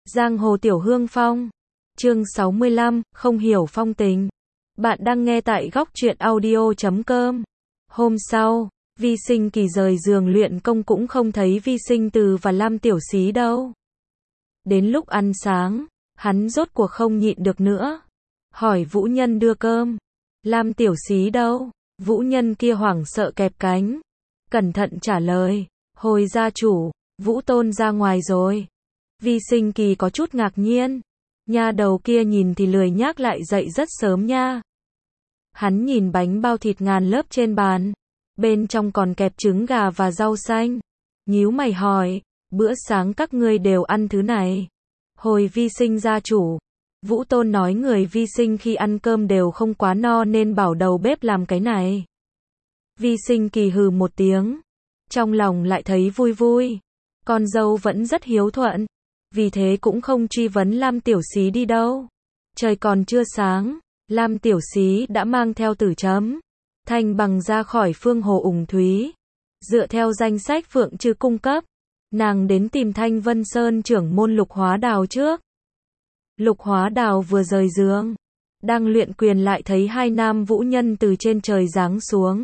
Giang hồ tiểu hương phong. Chương 65, không hiểu phong tình. Bạn đang nghe tại góc truyện audio.com. Hôm sau, Vi Sinh Kỳ rời giường luyện công cũng không thấy Vi Sinh Từ và Lam Tiểu Xí đâu. Đến lúc ăn sáng, hắn rốt cuộc không nhịn được nữa. Hỏi Vũ Nhân đưa cơm. Lam Tiểu Xí đâu? Vũ Nhân kia hoảng sợ kẹp cánh. Cẩn thận trả lời. Hồi gia chủ, Vũ Tôn ra ngoài rồi. Vi Sinh Kỳ có chút ngạc nhiên. Nha đầu kia nhìn thì lười nhác lại dậy rất sớm nha. Hắn nhìn bánh bao thịt ngàn lớp trên bàn. Bên trong còn kẹp trứng gà và rau xanh. Nhíu mày hỏi, bữa sáng các ngươi đều ăn thứ này. Hồi Vi Sinh gia chủ, Vũ Tôn nói người Vi Sinh khi ăn cơm đều không quá no nên bảo đầu bếp làm cái này. Vi Sinh Kỳ hừ một tiếng. Trong lòng lại thấy vui vui. Con dâu vẫn rất hiếu thuận. Vì thế cũng không truy vấn Lam Tiểu Xí đi đâu. Trời còn chưa sáng, Lam Tiểu Xí đã mang theo Tử Chấm, Thanh Bằng ra khỏi Phương Hồ Ủng Thúy. Dựa theo danh sách Phượng Trư cung cấp, nàng đến tìm Thanh Vân Sơn trưởng môn Lục Hóa Đào trước. Lục Hóa Đào vừa rời giường, đang luyện quyền lại thấy hai nam vũ nhân từ trên trời giáng xuống.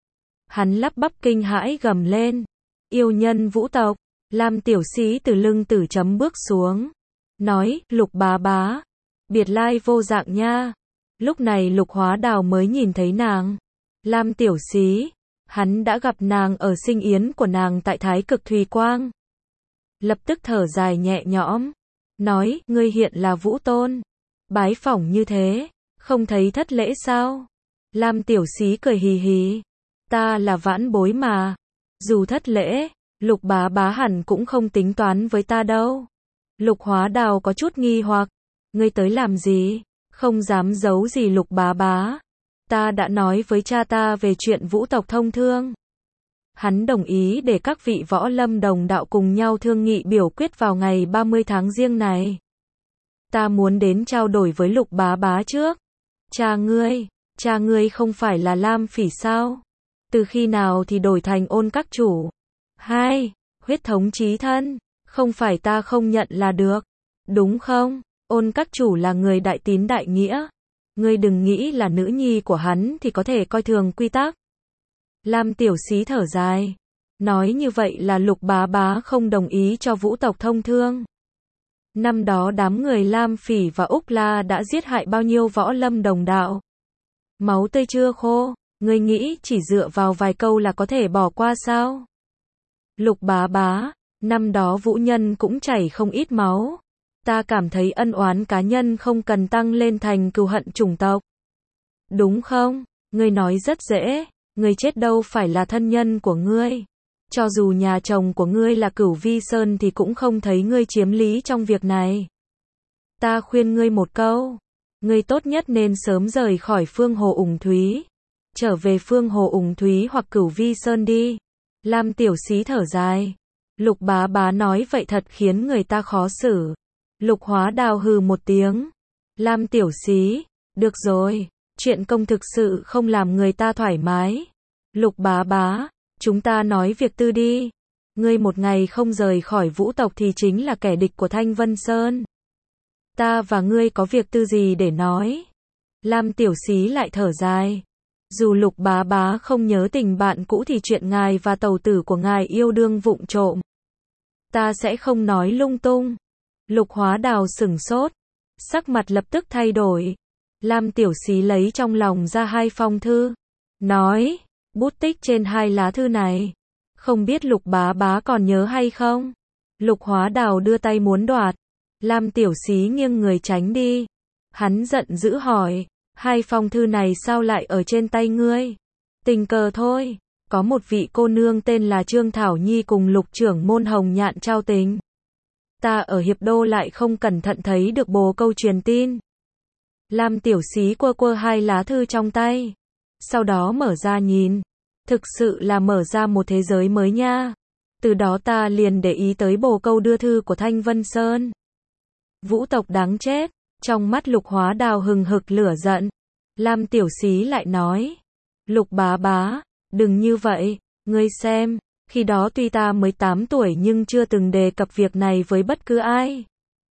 Hắn lắp bắp kinh hãi gầm lên, yêu nhân vũ tộc. Lam Tiểu Xí từ lưng Tử Chấm bước xuống, nói, Lục bá bá, biệt lai vô dạng nha. Lúc này Lục Hóa Đào mới nhìn thấy nàng. Lam Tiểu Xí, hắn đã gặp nàng ở sinh yến của nàng tại Thái Cực Thùy Quang. Lập tức thở dài nhẹ nhõm, nói, ngươi hiện là Vũ Tôn, bái phỏng như thế, không thấy thất lễ sao? Lam Tiểu Xí cười hì hì, ta là vãn bối mà, dù thất lễ, Lục bá bá hẳn cũng không tính toán với ta đâu. Lục Hóa Đào có chút nghi hoặc, ngươi tới làm gì? Không dám giấu gì Lục bá bá. Ta đã nói với cha ta về chuyện vũ tộc thông thương. Hắn đồng ý để các vị võ lâm đồng đạo cùng nhau thương nghị biểu quyết vào ngày 30 tháng Giêng này. Ta muốn đến trao đổi với Lục bá bá trước. Cha ngươi không phải là Lam Phỉ sao? Từ khi nào thì đổi thành Ôn các chủ? Hai, huyết thống chí thân, không phải ta không nhận là được, đúng không? Ôn các chủ là người đại tín đại nghĩa, ngươi đừng nghĩ là nữ nhi của hắn thì có thể coi thường quy tắc. Lam Tiểu Xí thở dài, nói như vậy là Lục bá bá không đồng ý cho vũ tộc thông thương. Năm đó đám người Lam Phỉ và Úc La đã giết hại bao nhiêu võ lâm đồng đạo. Máu tươi chưa khô, ngươi nghĩ chỉ dựa vào vài câu là có thể bỏ qua sao? Lục bá bá, năm đó vũ nhân cũng chảy không ít máu. Ta cảm thấy ân oán cá nhân không cần tăng lên thành cừu hận chủng tộc. Đúng không? Ngươi nói rất dễ, ngươi chết đâu phải là thân nhân của ngươi. Cho dù nhà chồng của ngươi là Cửu Vi Sơn thì cũng không thấy ngươi chiếm lý trong việc này. Ta khuyên ngươi một câu, ngươi tốt nhất nên sớm rời khỏi Phương Hồ Ủng Thúy. Trở về Phương Hồ Ủng Thúy hoặc Cửu Vi Sơn đi. Lam Tiểu Xí thở dài. Lục bá bá nói vậy thật khiến người ta khó xử. Lục Hóa Đào hừ một tiếng. Lam Tiểu Xí, được rồi, chuyện công thực sự không làm người ta thoải mái. Lục bá bá, chúng ta nói việc tư đi. Ngươi một ngày không rời khỏi vũ tộc thì chính là kẻ địch của Thanh Vân Sơn. Ta và ngươi có việc tư gì để nói? Lam Tiểu Xí lại thở dài. Dù Lục bá bá không nhớ tình bạn cũ thì chuyện ngài và tàu tử của ngài yêu đương vụng trộm, ta sẽ không nói lung tung. Lục Hóa Đào sửng sốt, sắc mặt lập tức thay đổi. Lam Tiểu Xí lấy trong lòng ra hai phong thư, nói, bút tích trên hai lá thư này, không biết Lục bá bá còn nhớ hay không? Lục Hóa Đào đưa tay muốn đoạt, Lam Tiểu Xí nghiêng người tránh đi. Hắn giận dữ hỏi, hai phong thư này sao lại ở trên tay ngươi? Tình cờ thôi, có một vị cô nương tên là Trương Thảo Nhi cùng Lục trưởng môn Hồng Nhạn trao tình. Ta ở Hiệp Đô lại không cẩn thận thấy được bồ câu truyền tin. Lam Tiểu Xí quơ quơ hai lá thư trong tay, sau đó mở ra nhìn, thực sự là mở ra một thế giới mới nha. Từ đó ta liền để ý tới bồ câu đưa thư của Thanh Vân Sơn. Vũ tộc đáng chết. Trong mắt Lục Hóa Đào hừng hực lửa giận. Lam Tiểu Xí lại nói, Lục bá bá, đừng như vậy, ngươi xem, khi đó tuy ta mới 8 tuổi nhưng chưa từng đề cập việc này với bất cứ ai.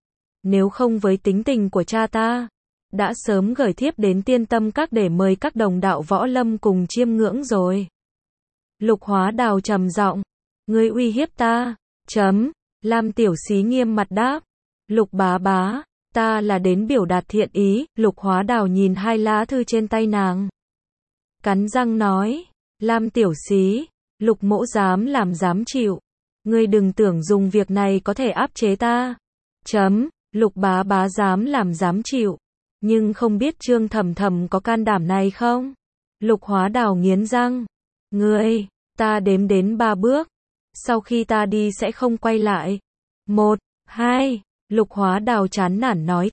Nếu không với tính tình của cha ta, đã sớm gửi thiếp đến Tiên Tâm Các để mời các đồng đạo võ lâm cùng chiêm ngưỡng rồi. Lục Hóa Đào trầm giọng, ngươi uy hiếp ta, chấm, Lam Tiểu Xí nghiêm mặt đáp, Lục bá bá, ta là đến biểu đạt thiện ý. Lục Hóa Đào nhìn hai lá thư trên tay nàng, cắn răng nói, Lam Tiểu Xí, Lục mỗ dám làm dám chịu, ngươi đừng tưởng dùng việc này có thể áp chế ta, chấm, Lục bá bá dám làm dám chịu, nhưng không biết Trương Thầm Thầm có can đảm này không? Lục Hóa Đào nghiến răng, ngươi, ta đếm đến 3 bước, sau khi ta đi sẽ không quay lại. 1, 2, Lục Hóa Đào chán nản nói,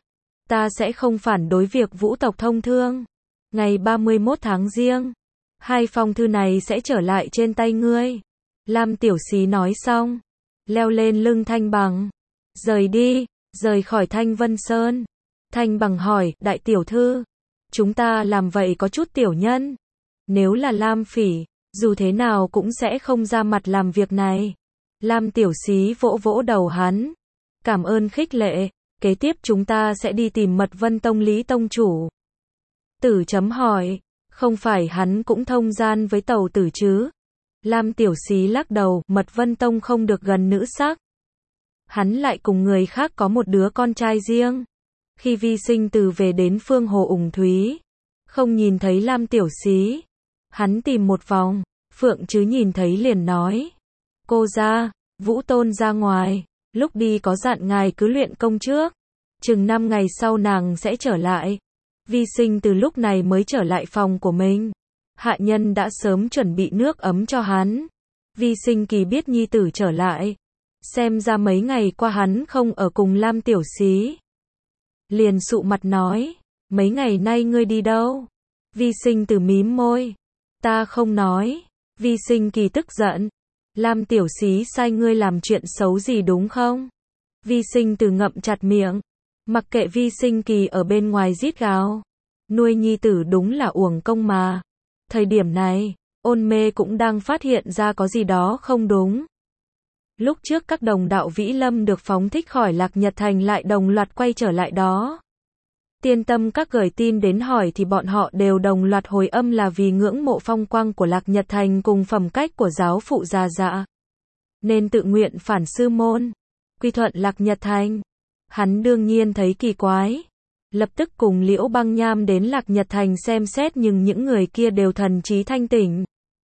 ta sẽ không phản đối việc vũ tộc thông thương. Ngày 31 tháng Giêng, 2 phong thư này sẽ trở lại trên tay ngươi. Lam Tiểu Xí nói xong, leo lên lưng Thanh Bằng, rời đi, rời khỏi Thanh Vân Sơn. Thanh Bằng hỏi, đại tiểu thư, chúng ta làm vậy có chút tiểu nhân. Nếu là Lam Phỉ, dù thế nào cũng sẽ không ra mặt làm việc này. Lam Tiểu Xí vỗ vỗ đầu hắn, cảm ơn khích lệ, kế tiếp chúng ta sẽ đi tìm Mật Vân Tông Lý Tông chủ. Tử chấm hỏi, không phải hắn cũng thông gian với Tàu Tử chứ? Lam Tiểu Xí lắc đầu, Mật Vân Tông không được gần nữ sắc. Hắn lại cùng người khác có một đứa con trai riêng. Khi Vi Sinh Từ về đến Phương Hồ Ủng Thúy, không nhìn thấy Lam Tiểu Xí. Hắn tìm một vòng, Phượng Chứ nhìn thấy liền nói, cô ra, Vũ Tôn ra ngoài, lúc đi có dặn ngài cứ luyện công trước, chừng 5 ngày sau nàng sẽ trở lại. Vi Sinh từ lúc này mới trở lại phòng của mình. Hạ nhân đã sớm chuẩn bị nước ấm cho hắn. Vi Sinh Kỳ biết nhi tử trở lại, xem ra mấy ngày qua hắn không ở cùng Lam Tiểu Xí, liền sụ mặt nói, mấy ngày nay ngươi đi đâu? Vi Sinh từ mím môi, ta không nói. Vi Sinh Kỳ tức giận, Lam Tiểu Xí sai ngươi làm chuyện xấu gì đúng không? Vi Sinh từ ngậm chặt miệng, mặc kệ Vi Sinh Kỳ ở bên ngoài rít gào, nuôi nhi tử đúng là uổng công mà. Thời điểm này, Ôn Mê cũng đang phát hiện ra có gì đó không đúng. Lúc trước các đồng đạo Vĩ Lâm được phóng thích khỏi Lạc Nhật Thành lại đồng loạt quay trở lại đó. Tiên Tâm Các gửi tin đến hỏi thì bọn họ đều đồng loạt hồi âm là vì ngưỡng mộ phong quang của Lạc Nhật Thành cùng phẩm cách của giáo phụ già dạ, nên tự nguyện phản sư môn, quy thuận Lạc Nhật Thành. Hắn đương nhiên thấy kỳ quái, lập tức cùng Liễu Băng Nham đến Lạc Nhật Thành xem xét, nhưng những người kia đều thần trí thanh tỉnh,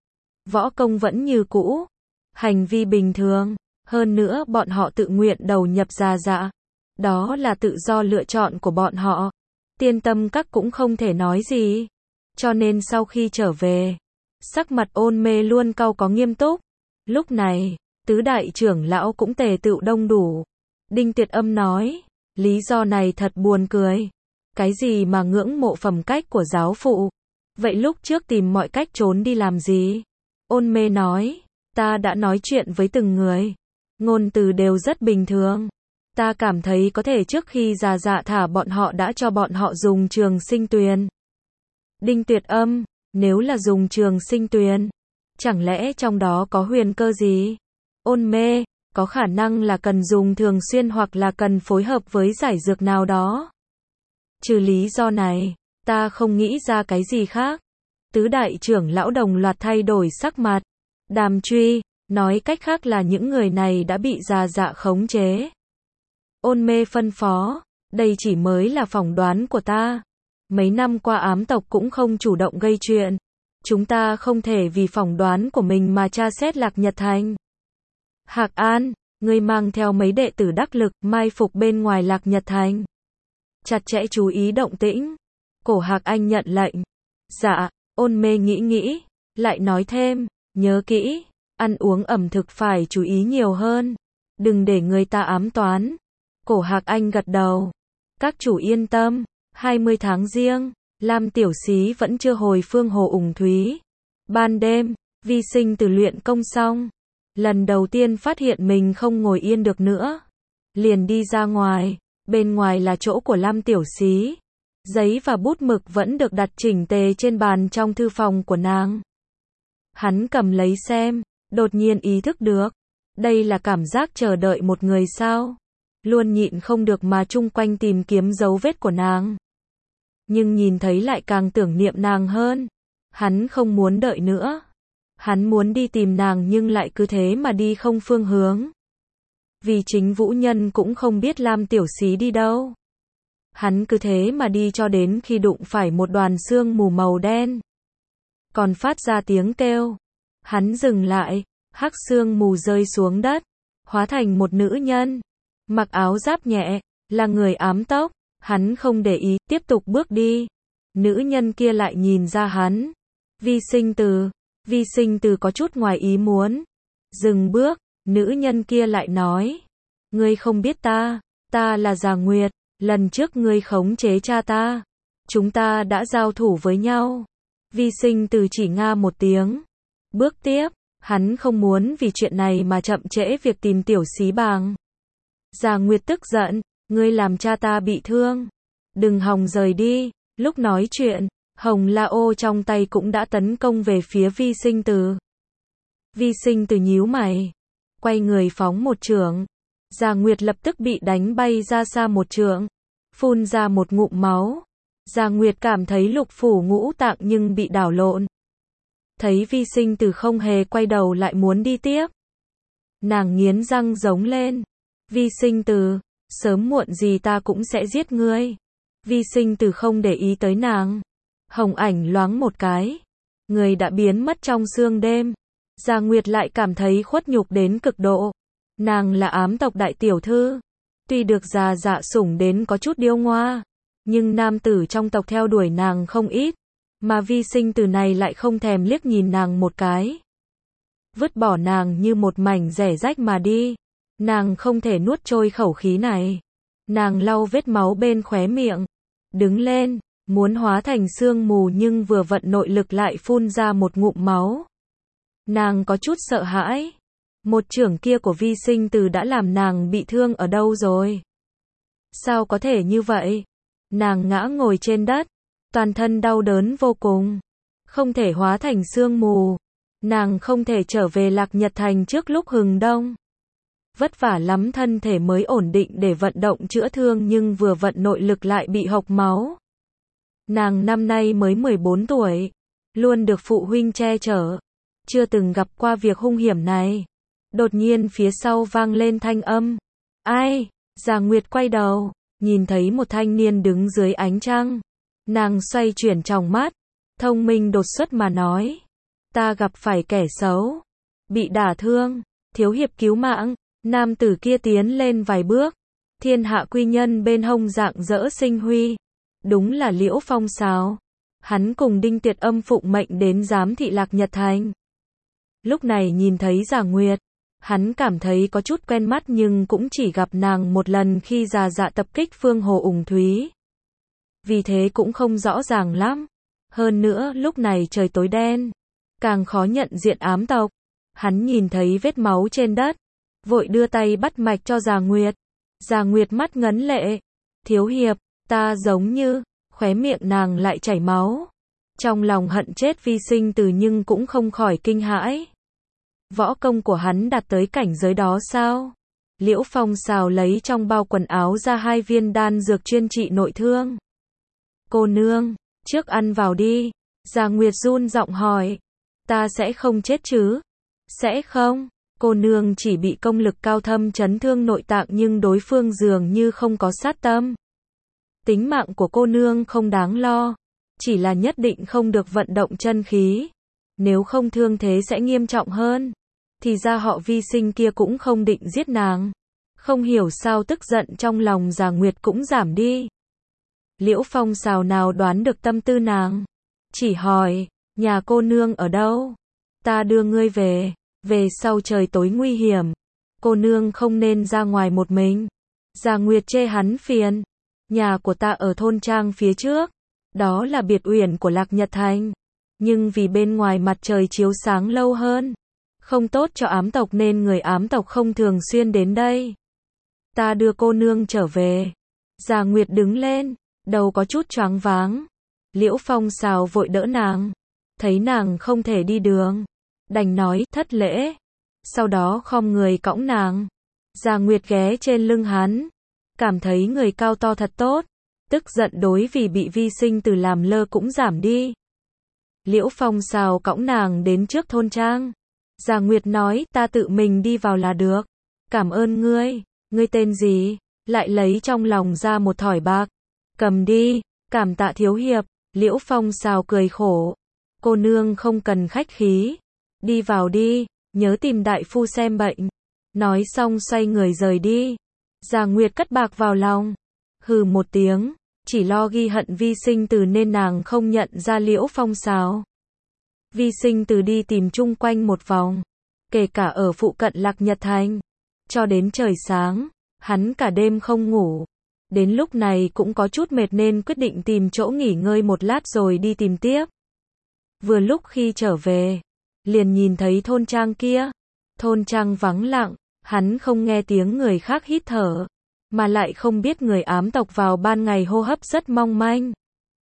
võ công vẫn như cũ, hành vi bình thường, hơn nữa bọn họ tự nguyện đầu nhập già dạ, đó là tự do lựa chọn của bọn họ. Tiên Tâm Các cũng không thể nói gì, cho nên sau khi trở về, sắc mặt Ôn Mê luôn cau có nghiêm túc. Lúc này, tứ đại trưởng lão cũng tề tựu đông đủ. Đinh Tuyệt Âm nói, lý do này thật buồn cười. Cái gì mà ngưỡng mộ phẩm cách của giáo phụ? Vậy lúc trước tìm mọi cách trốn đi làm gì? Ôn Mê nói, ta đã nói chuyện với từng người, ngôn từ đều rất bình thường. Ta cảm thấy có thể trước khi già dạ thả bọn họ đã cho bọn họ dùng Trường Sinh Tuyền. Đinh Tuyệt Âm, nếu là dùng Trường Sinh Tuyền, chẳng lẽ trong đó có huyền cơ gì? Ôn Mê, có khả năng là cần dùng thường xuyên hoặc là cần phối hợp với giải dược nào đó. Trừ lý do này, ta không nghĩ ra cái gì khác. Tứ đại trưởng lão đồng loạt thay đổi sắc mặt. Đàm Truy, nói cách khác là những người này đã bị già dạ khống chế. Ôn Mê phân phó, đây chỉ mới là phỏng đoán của ta. Mấy năm qua ám tộc cũng không chủ động gây chuyện. Chúng ta không thể vì phỏng đoán của mình mà tra xét Lạc Nhật Thành. Hạc An, ngươi mang theo mấy đệ tử đắc lực, mai phục bên ngoài Lạc Nhật Thành. Chặt chẽ chú ý động tĩnh. Cổ Hạc Anh nhận lệnh. Dạ, Ôn Mê nghĩ, lại nói thêm, nhớ kỹ, ăn uống ẩm thực phải chú ý nhiều hơn. Đừng để người ta ám toán. Cổ Hạc Anh gật đầu. Các chủ yên tâm, 20 tháng Giêng, Lam Tiểu Xí vẫn chưa hồi Phương Hồ Ủng Thúy. Ban đêm, Vi Sinh từ luyện công xong, lần đầu tiên phát hiện mình không ngồi yên được nữa, liền đi ra ngoài. Bên ngoài là chỗ của Lam Tiểu Xí. Giấy và bút mực vẫn được đặt chỉnh tề trên bàn trong thư phòng của nàng. Hắn cầm lấy xem, đột nhiên ý thức được, đây là cảm giác chờ đợi một người sao? luôn nhịn không được mà chung quanh tìm kiếm dấu vết của nàng. Nhưng nhìn thấy lại càng tưởng niệm nàng hơn. Hắn không muốn đợi nữa. Hắn muốn đi tìm nàng nhưng lại cứ thế mà đi không phương hướng. Vì chính Vũ Nhân cũng không biết Lam Tiểu Xí đi đâu. Hắn cứ thế mà đi cho đến khi đụng phải một đoàn sương mù màu đen. Còn phát ra tiếng kêu. Hắn dừng lại, hắc sương mù rơi xuống đất, hóa thành một nữ nhân. Mặc áo giáp nhẹ, là người ám tóc. Hắn không để ý, tiếp tục bước đi. Nữ nhân kia lại nhìn ra hắn. Vi Sinh Từ có chút ngoài ý muốn. Dừng bước, nữ nhân kia lại nói. Ngươi không biết ta là Già Nguyệt, lần trước ngươi khống chế cha ta. Chúng ta đã giao thủ với nhau. Vi Sinh Từ chỉ nga một tiếng. Bước tiếp, hắn không muốn vì chuyện này mà chậm trễ việc tìm Tiểu Xí Bàng. Già Nguyệt tức giận, ngươi làm cha ta bị thương. Đừng hòng rời đi. Lúc nói chuyện, Hồng La Ô trong tay cũng đã tấn công về phía Vi Sinh Từ. Vi Sinh Từ nhíu mày, quay người phóng một chưởng. Già Nguyệt lập tức bị đánh bay ra xa một trượng, phun ra một ngụm máu. Già Nguyệt cảm thấy lục phủ ngũ tạng nhưng bị đảo lộn. Thấy Vi Sinh Từ không hề quay đầu lại muốn đi tiếp. Nàng nghiến răng giống lên. Vi Sinh Từ, sớm muộn gì ta cũng sẽ giết ngươi. Vi Sinh Từ không để ý tới nàng. Hồng ảnh loáng một cái. Người đã biến mất trong sương đêm. Già Nguyệt lại cảm thấy khuất nhục đến cực độ. Nàng là ám tộc đại tiểu thư. Tuy được già dạ sủng đến có chút điêu ngoa. Nhưng nam tử trong tộc theo đuổi nàng không ít. Mà Vi Sinh Từ này lại không thèm liếc nhìn nàng một cái. Vứt bỏ nàng như một mảnh rẻ rách mà đi. Nàng không thể nuốt trôi khẩu khí này. Nàng lau vết máu bên khóe miệng. Đứng lên, muốn hóa thành sương mù nhưng vừa vận nội lực lại phun ra một ngụm máu. Nàng có chút sợ hãi. Một chưởng kia của Vi Sinh Từ đã làm nàng bị thương ở đâu rồi? Sao có thể như vậy? Nàng ngã ngồi trên đất. Toàn thân đau đớn vô cùng. Không thể hóa thành sương mù. Nàng không thể trở về Lạc Nhật Thành trước lúc hừng đông. Vất vả lắm thân thể mới ổn định để vận động chữa thương nhưng vừa vận nội lực lại bị hộc máu. Nàng năm nay mới 14 tuổi. Luôn được phụ huynh che chở. Chưa từng gặp qua việc hung hiểm này. Đột nhiên phía sau vang lên thanh âm. Ai? Già Nguyệt quay đầu. Nhìn thấy một thanh niên đứng dưới ánh trăng. Nàng xoay chuyển tròng mắt. Thông minh đột xuất mà nói. Ta gặp phải kẻ xấu. Bị đả thương. Thiếu hiệp cứu mạng. Nam tử kia tiến lên vài bước. Thiên hạ quy nhân bên hông rạng rỡ sinh huy. Đúng là Liễu Phong sao? Hắn cùng Đinh Tiệt Âm phụng mệnh đến giám thị Lạc Nhật Thành. Lúc này nhìn thấy Già Nguyệt, hắn cảm thấy có chút quen mắt nhưng cũng chỉ gặp nàng một lần khi già dạ tập kích Phương Hồ Ủng Thúy. Vì thế cũng không rõ ràng lắm. Hơn nữa lúc này trời tối đen, càng khó nhận diện ám tộc. Hắn nhìn thấy vết máu trên đất, vội đưa tay bắt mạch cho Già Nguyệt. Già Nguyệt mắt ngấn lệ. Thiếu hiệp, ta giống như, khóe miệng nàng lại chảy máu. Trong lòng hận chết Vi Sinh Từ nhưng cũng không khỏi kinh hãi. Võ công của hắn đạt tới cảnh giới đó sao? Liễu Phong xào lấy trong bao quần áo ra 2 viên đan dược chuyên trị nội thương. Cô nương, trước ăn vào đi. Già Nguyệt run giọng hỏi. Ta sẽ không chết chứ? Sẽ không. Cô nương chỉ bị công lực cao thâm chấn thương nội tạng nhưng đối phương dường như không có sát tâm. Tính mạng của cô nương không đáng lo. Chỉ là nhất định không được vận động chân khí. Nếu không thương thế sẽ nghiêm trọng hơn. Thì ra họ Vi Sinh kia cũng không định giết nàng. Không hiểu sao tức giận trong lòng Già Nguyệt cũng giảm đi. Liễu Phong xào nào đoán được tâm tư nàng. Chỉ hỏi, nhà cô nương ở đâu? Ta đưa ngươi về. Về sau trời tối nguy hiểm. Cô nương không nên ra ngoài một mình. Già Nguyệt chê hắn phiền. Nhà của ta ở thôn trang phía trước. Đó là biệt uyển của Lạc Nhật Thành. Nhưng vì bên ngoài mặt trời chiếu sáng lâu hơn. Không tốt cho ám tộc nên người ám tộc không thường xuyên đến đây. Ta đưa cô nương trở về. Già Nguyệt đứng lên. Đầu có chút choáng váng. Liễu Phong xào vội đỡ nàng. Thấy nàng không thể đi đường. Đành nói thất lễ. Sau đó khom người cõng nàng. Gia Nguyệt ghé trên lưng hắn, cảm thấy người cao to thật tốt, tức giận đối vì bị Vi Sinh Từ làm lơ cũng giảm đi. Liễu Phong xào cõng nàng đến trước thôn trang. Gia Nguyệt nói, ta tự mình đi vào là được. Cảm ơn ngươi, ngươi tên gì? Lại lấy trong lòng ra một thỏi bạc. Cầm đi, cảm tạ thiếu hiệp. Liễu Phong xào cười khổ. Cô nương không cần khách khí. Đi vào đi, nhớ tìm đại phu xem bệnh. Nói xong xoay người rời đi. Gia Nguyệt cất bạc vào lòng. Hừ một tiếng, chỉ lo ghi hận Vi Sinh Từ nên nàng không nhận ra Liễu Phong xào. Vi Sinh Từ đi tìm chung quanh một vòng, kể cả ở phụ cận Lạc Nhật Thành. Cho đến trời sáng, hắn cả đêm không ngủ. Đến lúc này cũng có chút mệt nên quyết định tìm chỗ nghỉ ngơi một lát rồi đi tìm tiếp. Vừa lúc khi trở về, liền nhìn thấy thôn trang kia. Thôn trang vắng lặng, hắn không nghe tiếng người khác hít thở, mà lại không biết người ám tộc vào ban ngày hô hấp rất mong manh.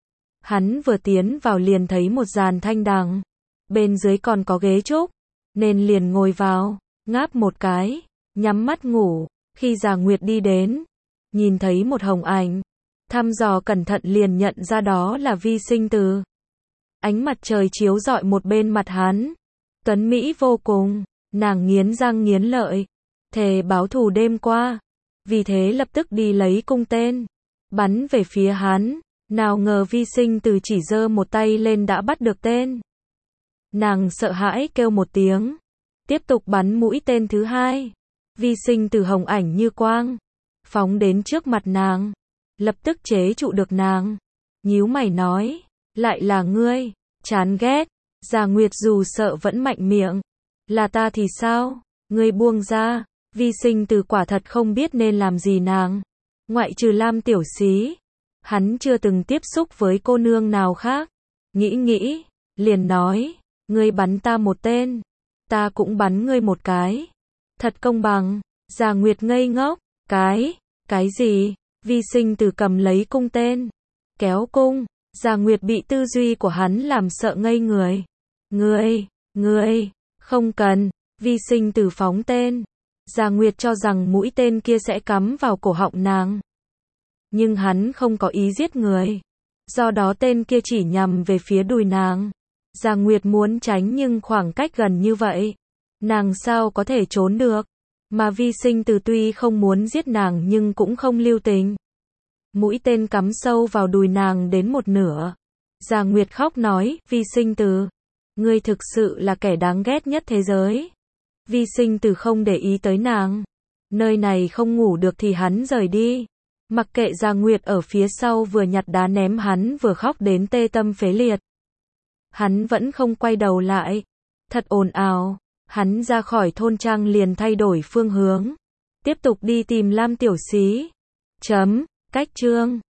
Hắn vừa tiến vào liền thấy một giàn thanh đằng, bên dưới còn có ghế trúc, nên liền ngồi vào, ngáp một cái, nhắm mắt ngủ. Khi Gia Nguyệt đi đến, nhìn thấy một hồng ảnh, thăm dò cẩn thận liền nhận ra đó là Vi Sinh Từ. Ánh mặt trời chiếu rọi một bên mặt hắn, tuấn mỹ vô cùng, nàng nghiến răng nghiến lợi, thề báo thù đêm qua, vì thế lập tức đi lấy cung tên, bắn về phía hắn. Nào ngờ Vi Sinh Từ chỉ giơ một tay lên đã bắt được tên. Nàng sợ hãi kêu một tiếng, tiếp tục bắn mũi tên thứ hai. Vi Sinh Từ hồng ảnh như quang, phóng đến trước mặt nàng, lập tức chế trụ được nàng. Nhíu mày nói, lại là ngươi, chán ghét. Gia Nguyệt dù sợ vẫn mạnh miệng, là ta thì sao, ngươi buông ra. Vi Sinh Từ quả thật không biết nên làm gì nàng, ngoại trừ Lam tiểu xí, hắn chưa từng tiếp xúc với cô nương nào khác. Nghĩ, liền nói, ngươi bắn ta một tên, ta cũng bắn ngươi một cái. Thật công bằng. Gia Nguyệt ngây ngốc, cái gì? Vi Sinh Từ cầm lấy cung tên, kéo cung. Gia Nguyệt bị tư duy của hắn làm sợ ngây người. Ngươi, không cần. Vi Sinh Từ phóng tên. Gia Nguyệt cho rằng mũi tên kia sẽ cắm vào cổ họng nàng. Nhưng hắn không có ý giết người, do đó tên kia chỉ nhằm về phía đùi nàng. Gia Nguyệt muốn tránh nhưng khoảng cách gần như vậy, nàng sao có thể trốn được. Mà Vi Sinh Từ tuy không muốn giết nàng nhưng cũng không lưu tình. Mũi tên cắm sâu vào đùi nàng đến một nửa. Gia Nguyệt khóc nói, Vi Sinh Từ, ngươi thực sự là kẻ đáng ghét nhất thế giới. Vi Sinh Từ không để ý tới nàng. Nơi này không ngủ được thì hắn rời đi. Mặc kệ Gia Nguyệt ở phía sau vừa nhặt đá ném hắn vừa khóc đến tê tâm phế liệt. Hắn vẫn không quay đầu lại. Thật ồn ào. Hắn ra khỏi thôn trang liền thay đổi phương hướng, tiếp tục đi tìm Lam tiểu xí. Cách chương